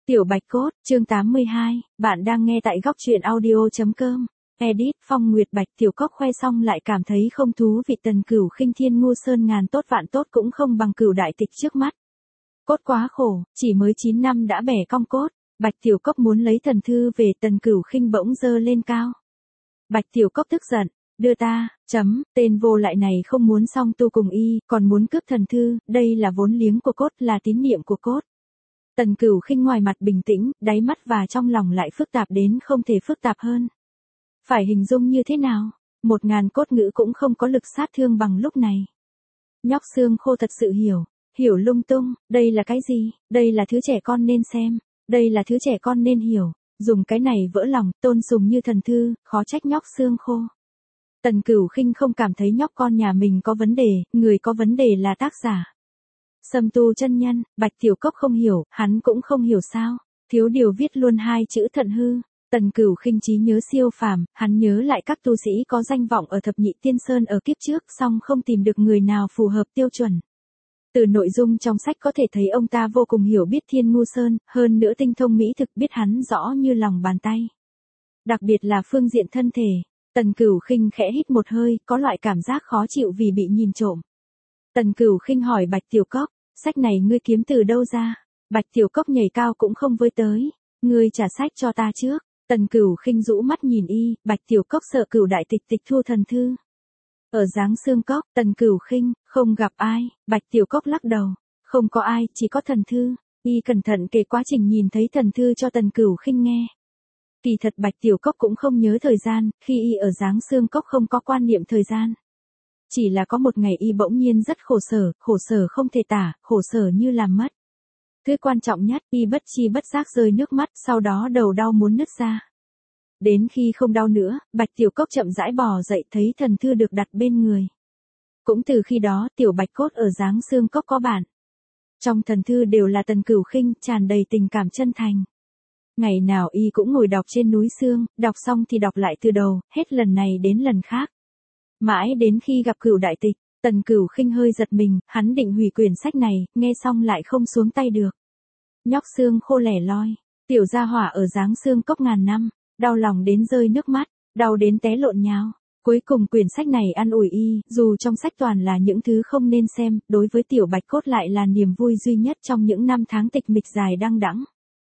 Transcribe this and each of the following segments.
Tiểu Bạch Cốt, chương 82, bạn đang nghe tại góc truyện audio.com. Edit, Phong Nguyệt Bạch. Tiểu Cóc khoe xong lại cảm thấy không thú vị. Tần Cửu Khinh thiên ngu sơn ngàn tốt vạn tốt cũng không bằng Cửu đại tịch trước mắt. Cốt quá khổ, chỉ mới 9 năm đã bẻ cong cốt. Bạch Tiểu Cóc muốn lấy thần thư về. Tần Cửu Khinh bỗng giơ lên cao. Bạch Tiểu Cóc tức giận, đưa ta, tên vô lại này không muốn song tu cùng y, còn muốn cướp thần thư, đây là vốn liếng của cốt, là tín niệm của cốt. Tần Cửu Khinh ngoài mặt bình tĩnh, đáy mắt và trong lòng lại phức tạp đến không thể phức tạp hơn. Phải hình dung như thế nào? 1000 cốt ngữ cũng không có lực sát thương bằng lúc này. Nhóc xương khô thật sự hiểu lung tung, đây là cái gì? Đây là thứ trẻ con nên xem, đây là thứ trẻ con nên hiểu, dùng cái này vỡ lòng, tôn sùng như thần thư, khó trách nhóc xương khô. Tần Cửu Khinh không cảm thấy nhóc con nhà mình có vấn đề, người có vấn đề là tác giả. Sâm tu chân nhân. Bạch Tiểu Cóc không hiểu, hắn cũng không hiểu sao. Thiếu điều viết luôn 2 chữ thận hư. Tần Cửu Khinh trí nhớ siêu phàm, hắn nhớ lại các tu sĩ có danh vọng ở thập nhị tiên sơn ở kiếp trước, song không tìm được người nào phù hợp tiêu chuẩn. Từ nội dung trong sách có thể thấy ông ta vô cùng hiểu biết Thiên Ngu Sơn, hơn nữa tinh thông mỹ thực, biết hắn rõ như lòng bàn tay. Đặc biệt là phương diện thân thể. Tần Cửu Khinh khẽ hít một hơi, có loại cảm giác khó chịu vì bị nhìn trộm. Tần Cửu Khinh hỏi Bạch Tiểu Cóc, sách này ngươi kiếm từ đâu ra? Bạch Tiểu Cóc nhảy cao cũng không với tới. Ngươi trả sách cho ta trước. Tần Cửu Khinh rũ mắt nhìn y. Bạch Tiểu Cóc sợ Cửu đại tịch tịch thu thần thư. Ở Giáng Xương Cốc. Tần Cửu Khinh, không gặp ai. Bạch Tiểu Cóc lắc đầu. Không có ai, chỉ có thần thư. Y cẩn thận kể quá trình nhìn thấy thần thư cho Tần Cửu Khinh nghe. Kỳ thật Bạch Tiểu Cóc cũng không nhớ thời gian, khi y ở Giáng Xương Cốc không có quan niệm thời gian. Chỉ là có một ngày y bỗng nhiên rất khổ sở không thể tả, khổ sở như làm mất. Thứ quan trọng nhất, y bất chi bất giác rơi nước mắt, sau đó đầu đau muốn nứt ra. Đến khi không đau nữa, Bạch Tiểu Cóc chậm rãi bò dậy, thấy thần thư được đặt bên người. Cũng từ khi đó, Tiểu Bạch Cốt ở Giáng Xương Cốc có bản. Trong thần thư đều là Tần Cửu Khinh, tràn đầy tình cảm chân thành. Ngày nào y cũng ngồi đọc trên núi Sương, đọc xong thì đọc lại từ đầu, hết lần này đến lần khác. Mãi đến khi gặp Cửu đại tịch, Tần Cửu Khinh hơi giật mình, hắn định hủy quyển sách này, nghe xong lại không xuống tay được. Nhóc xương khô lẻ loi, tiểu gia hỏa ở Giáng Xương Cốc ngàn năm, đau lòng đến rơi nước mắt, đau đến té lộn nhào. Cuối cùng quyển sách này an ủi y, dù trong sách toàn là những thứ không nên xem, đối với Tiểu Bạch Cốt lại là niềm vui duy nhất trong những năm tháng tịch mịch dài đăng đẵng.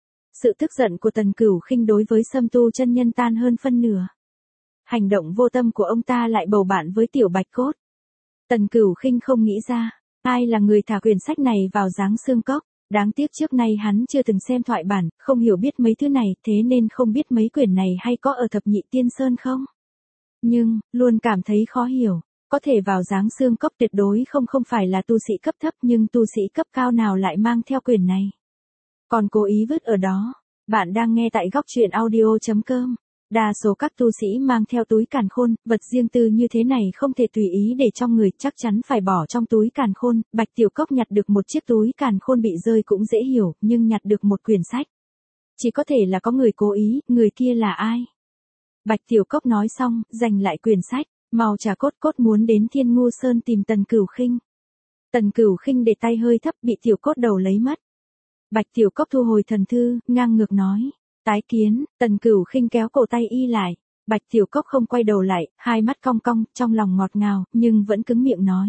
Sự tức giận của Tần Cửu Khinh đối với Sâm tu chân nhân tan hơn phân nửa. Hành động vô tâm của ông ta lại bầu bạn với Tiểu Bạch Cốt. Tần Cửu Khinh không nghĩ ra, ai là người thả quyển sách này vào Giáng Xương Cốc. Đáng tiếc trước nay hắn chưa từng xem thoại bản, không hiểu biết mấy thứ này, thế nên không biết mấy quyển này hay có ở thập nhị tiên sơn không. Nhưng, luôn cảm thấy khó hiểu, có thể vào Giáng Xương Cốc tuyệt đối không phải là tu sĩ cấp thấp, nhưng tu sĩ cấp cao nào lại mang theo quyển này. Còn cố ý vứt ở đó. Bạn đang nghe tại góc truyện audio.com. Đa số các tu sĩ mang theo túi càn khôn, vật riêng tư như thế này không thể tùy ý để trong người, chắc chắn phải bỏ trong túi càn khôn. Bạch Tiểu Cóc nhặt được một chiếc túi càn khôn bị rơi cũng dễ hiểu, nhưng nhặt được một quyển sách. Chỉ có thể là có người cố ý, người kia là ai? Bạch Tiểu Cóc nói xong, giành lại quyển sách, mau trả cốt muốn đến Thiên Ngu Sơn tìm Tần Cửu Khinh. Tần Cửu Khinh để tay hơi thấp, bị Tiểu Cốt đầu lấy mất. Bạch Tiểu Cóc thu hồi thần thư, ngang ngược nói. Tái kiến. Tần Cửu Khinh kéo cổ tay y lại. Bạch Tiểu Cóc không quay đầu lại, hai mắt cong cong, trong lòng ngọt ngào, nhưng vẫn cứng miệng nói.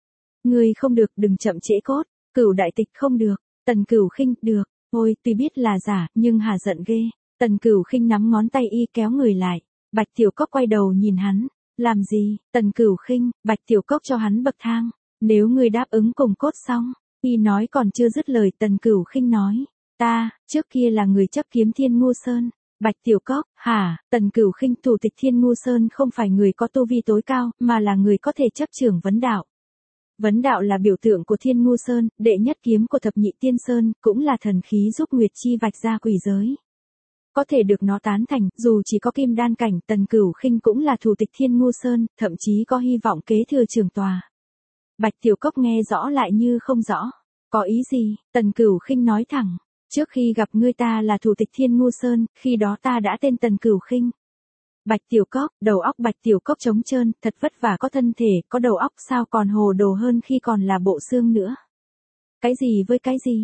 Ngươi không được, đừng chậm trễ cốt. Cửu đại tịch không được. Tần Cửu Khinh, được. Ôi, tuy biết là giả, nhưng hà giận ghê. Tần Cửu Khinh nắm ngón tay y kéo người lại. Bạch Tiểu Cóc quay đầu nhìn hắn. Làm gì? Tần Cửu Khinh. Bạch Tiểu Cóc cho hắn bậc thang. Nếu ngươi đáp ứng cùng cốt xong. Y nói còn chưa dứt lời, Tần Cửu Khinh nói. Ta, trước kia là người chấp kiếm Thiên Ngu Sơn. Bạch Tiểu Cóc, hả? Tần Cửu Khinh, thủ tịch Thiên Ngu Sơn không phải người có tu vi tối cao, mà là người có thể chấp trưởng vấn đạo. Vấn đạo là biểu tượng của Thiên Ngu Sơn, đệ nhất kiếm của thập nhị tiên sơn, cũng là thần khí giúp Nguyệt Chi vạch ra quỷ giới. Có thể được nó tán thành, dù chỉ có kim đan cảnh, Tần Cửu Khinh cũng là thủ tịch Thiên Ngu Sơn, thậm chí có hy vọng kế thừa trường tòa. Bạch Tiểu Cóc nghe rõ lại như không rõ. Có ý gì? Tần Cửu Khinh nói thẳng. Trước khi gặp ngươi ta là thủ tịch Thiên Ngu Sơn, khi đó ta đã tên Tần Cửu Khinh. Bạch Tiểu Cóc, đầu óc Bạch Tiểu Cóc trống trơn, thật vất vả có thân thể, có đầu óc sao còn hồ đồ hơn khi còn là bộ xương nữa. Cái gì với cái gì?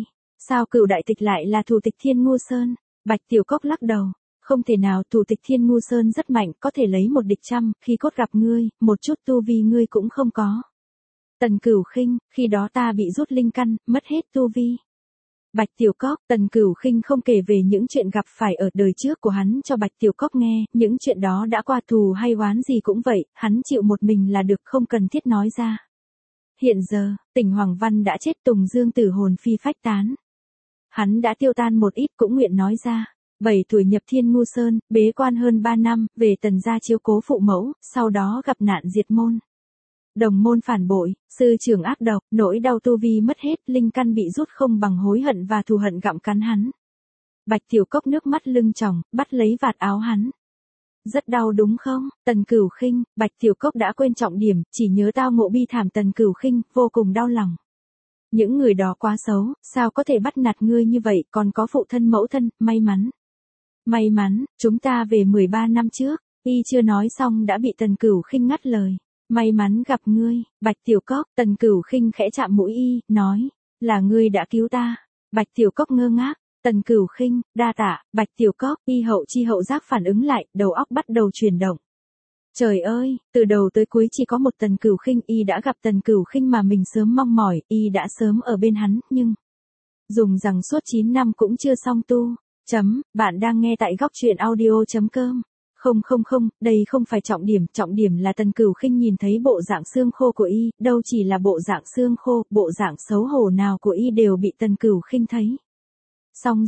Sao Cửu đại tịch lại là thủ tịch Thiên Ngu Sơn? Bạch Tiểu Cốc lắc đầu. Không thể nào, thủ tịch Thiên Ngu Sơn rất mạnh, có thể lấy một địch trăm, khi cốt gặp ngươi, một chút tu vi ngươi cũng không có. Tần Cửu Khinh, khi đó ta bị rút linh căn, mất hết tu vi. Bạch Tiểu Cốc, Tần Cửu Khinh không kể về những chuyện gặp phải ở đời trước của hắn cho Bạch Tiểu Cốc nghe, những chuyện đó đã qua, thù hay oán gì cũng vậy, hắn chịu một mình là được, không cần thiết nói ra. Hiện giờ, Tỉnh Hoàng Văn đã chết, Tùng Dương tử hồn phi phách tán. Hắn đã tiêu tan một ít, cũng nguyện nói ra. 7 tuổi nhập Thiên Ngu Sơn, bế quan hơn 3 năm, về Tần gia chiếu cố phụ mẫu, sau đó gặp nạn diệt môn. Đồng môn phản bội, sư trưởng ác độc, nỗi đau tu vi mất hết, linh căn bị rút không bằng hối hận và thù hận gặm cắn hắn. Bạch Tiểu Cốc nước mắt lưng tròng, bắt lấy vạt áo hắn. Rất đau đúng không? Tần Cửu Khinh, Bạch Tiểu Cốc đã quên trọng điểm, chỉ nhớ tao ngộ bi thảm Tần Cửu Khinh, vô cùng đau lòng. Những người đó quá xấu, sao có thể bắt nạt ngươi như vậy, còn có phụ thân mẫu thân, may mắn. May mắn, chúng ta về 13 năm trước, y chưa nói xong đã bị Tần Cửu Khinh ngắt lời. May mắn gặp ngươi, Bạch Tiểu Cốc, Tần Cửu Khinh khẽ chạm mũi y, nói, là ngươi đã cứu ta. Bạch Tiểu Cốc ngơ ngác, Tần Cửu Khinh, đa tạ, Bạch Tiểu Cốc, y hậu chi hậu giác phản ứng lại, đầu óc bắt đầu chuyển động. Trời ơi, từ đầu tới cuối chỉ có một Tần Cửu Khinh, y đã gặp Tần Cửu Khinh mà mình sớm mong mỏi, y đã sớm ở bên hắn, nhưng dùng rằng suốt 9 năm cũng chưa xong tu. Bạn đang nghe tại góc truyện audio.com. Không, đây không phải trọng điểm là Tần Cửu Khinh nhìn thấy bộ dạng xương khô của y, đâu chỉ là bộ dạng xương khô, bộ dạng xấu hổ nào của y đều bị Tần Cửu Khinh thấy. Xong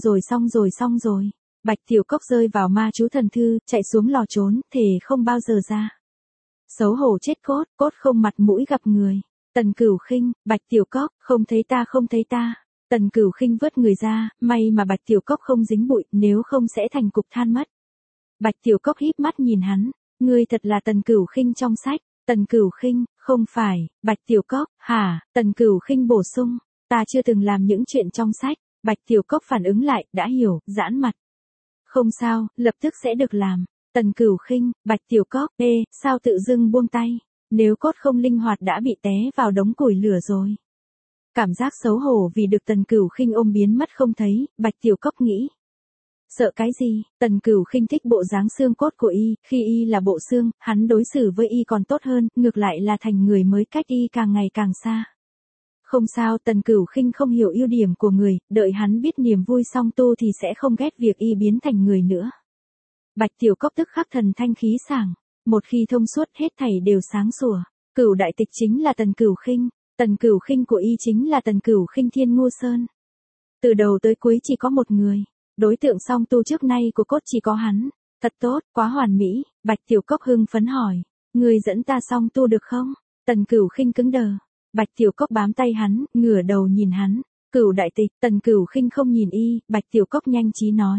rồi. Bạch Tiểu Cốc rơi vào ma chú thần thư, chạy xuống lò trốn, thề không bao giờ ra. Xấu hổ chết cốt không mặt mũi gặp người. Tần Cửu Khinh, Bạch Tiểu Cốc, không thấy ta. Tần Cửu Khinh vớt người ra, may mà Bạch Tiểu Cốc không dính bụi, nếu không sẽ thành cục than mất. Bạch Tiểu Cốc híp mắt nhìn hắn, ngươi thật là Tần Cửu Khinh trong sách. Tần Cửu Khinh, không phải. Bạch Tiểu Cốc, hả? Tần Cửu Khinh bổ sung, ta chưa từng làm những chuyện trong sách. Bạch Tiểu Cốc phản ứng lại, đã hiểu, giãn mặt. Không sao, lập tức sẽ được làm. Tần Cửu Khinh, Bạch Tiểu Cốc, sao tự dưng buông tay? Nếu cốt không linh hoạt đã bị té vào đống củi lửa rồi. Cảm giác xấu hổ vì được Tần Cửu Khinh ôm biến mất không thấy, Bạch Tiểu Cốc nghĩ. Sợ cái gì? Tần Cửu Khinh thích bộ dáng xương cốt của y, khi y là bộ xương, hắn đối xử với y còn tốt hơn, ngược lại là thành người mới cách y càng ngày càng xa. Không sao, Tần Cửu Khinh không hiểu ưu điểm của người, đợi hắn biết niềm vui song tu thì sẽ không ghét việc y biến thành người nữa. Bạch Tiểu Cốc tức khắc thần thanh khí sảng, một khi thông suốt hết thảy đều sáng sủa. Cửu đại tịch chính là Tần Cửu Khinh, Tần Cửu Khinh của y chính là Tần Cửu Khinh Thiên Ngu Sơn. Từ đầu tới cuối chỉ có một người, đối tượng song tu trước nay của cốt chỉ có hắn. Thật tốt, quá hoàn mỹ. Bạch Tiểu Cốc hưng phấn hỏi, người dẫn ta song tu được không? Tần Cửu Khinh cứng đờ. Bạch Tiểu Cốc bám tay hắn, ngửa đầu nhìn hắn. Cửu đại tịch, Tần Cửu Khinh không nhìn y, Bạch Tiểu Cốc nhanh trí nói.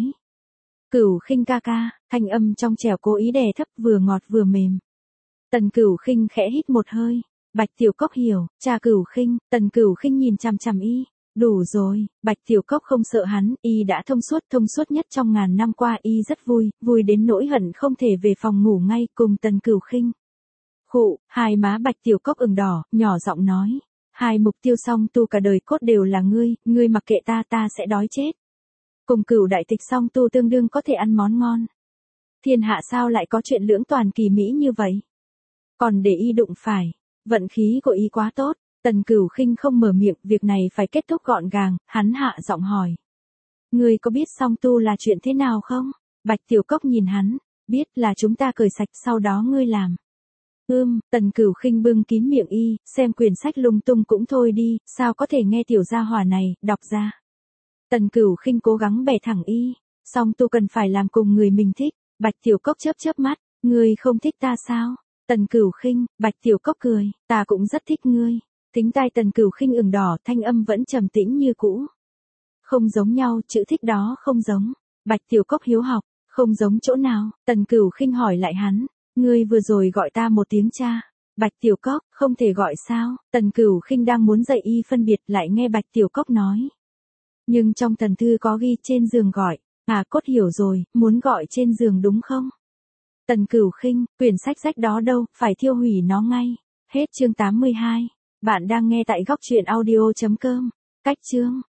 Cửu Khinh ca ca, thanh âm trong trẻo cố ý đè thấp, vừa ngọt vừa mềm. Tần Cửu Khinh khẽ hít một hơi. Bạch Tiểu Cốc hiểu, cha Cửu Khinh. Tần Cửu Khinh nhìn chằm chằm y. Đủ rồi, Bạch Tiểu Cốc không sợ hắn, y đã thông suốt nhất trong ngàn năm qua, y rất vui đến nỗi hận không thể về phòng ngủ ngay cùng Tần Cửu Khinh. Khụ, hai má Bạch Tiểu Cốc ửng đỏ, nhỏ giọng nói, hai mục tiêu song tu cả đời cốt đều là ngươi mặc kệ ta sẽ đói chết. Cùng Cửu đại tịch song tu tương đương có thể ăn món ngon. Thiên hạ sao lại có chuyện lưỡng toàn kỳ mỹ như vậy? Còn để y đụng phải, vận khí của y quá tốt. Tần Cửu Khinh không mở miệng, việc này phải kết thúc gọn gàng, hắn hạ giọng hỏi. Ngươi có biết song tu là chuyện thế nào không? Bạch Tiểu Cốc nhìn hắn, biết là chúng ta cởi sạch sau đó ngươi làm. Tần Cửu Khinh bưng kín miệng y, xem quyển sách lung tung cũng thôi đi, sao có thể nghe tiểu gia hỏa này, đọc ra. Tần Cửu Khinh cố gắng bẻ thẳng y, song tu cần phải làm cùng người mình thích. Bạch Tiểu Cốc chớp mắt, ngươi không thích ta sao? Tần Cửu Khinh, Bạch Tiểu Cốc cười, ta cũng rất thích ngươi. Tính tai Tần Cửu Khinh ửng đỏ, thanh âm vẫn trầm tĩnh như cũ. Không giống nhau, chữ thích đó không giống. Bạch Tiểu Cốc hiếu học, không giống chỗ nào? Tần Cửu Khinh hỏi lại hắn, ngươi vừa rồi gọi ta một tiếng cha. Bạch Tiểu Cốc, không thể gọi sao? Tần Cửu Khinh đang muốn dạy y phân biệt, lại nghe Bạch Tiểu Cốc nói. Nhưng trong thần thư có ghi trên giường gọi, cốt hiểu rồi, muốn gọi trên giường đúng không? Tần Cửu Khinh, quyển sách rách đó đâu, phải thiêu hủy nó ngay. Hết chương 82. Bạn đang nghe tại góc truyện audio.com. Cách chương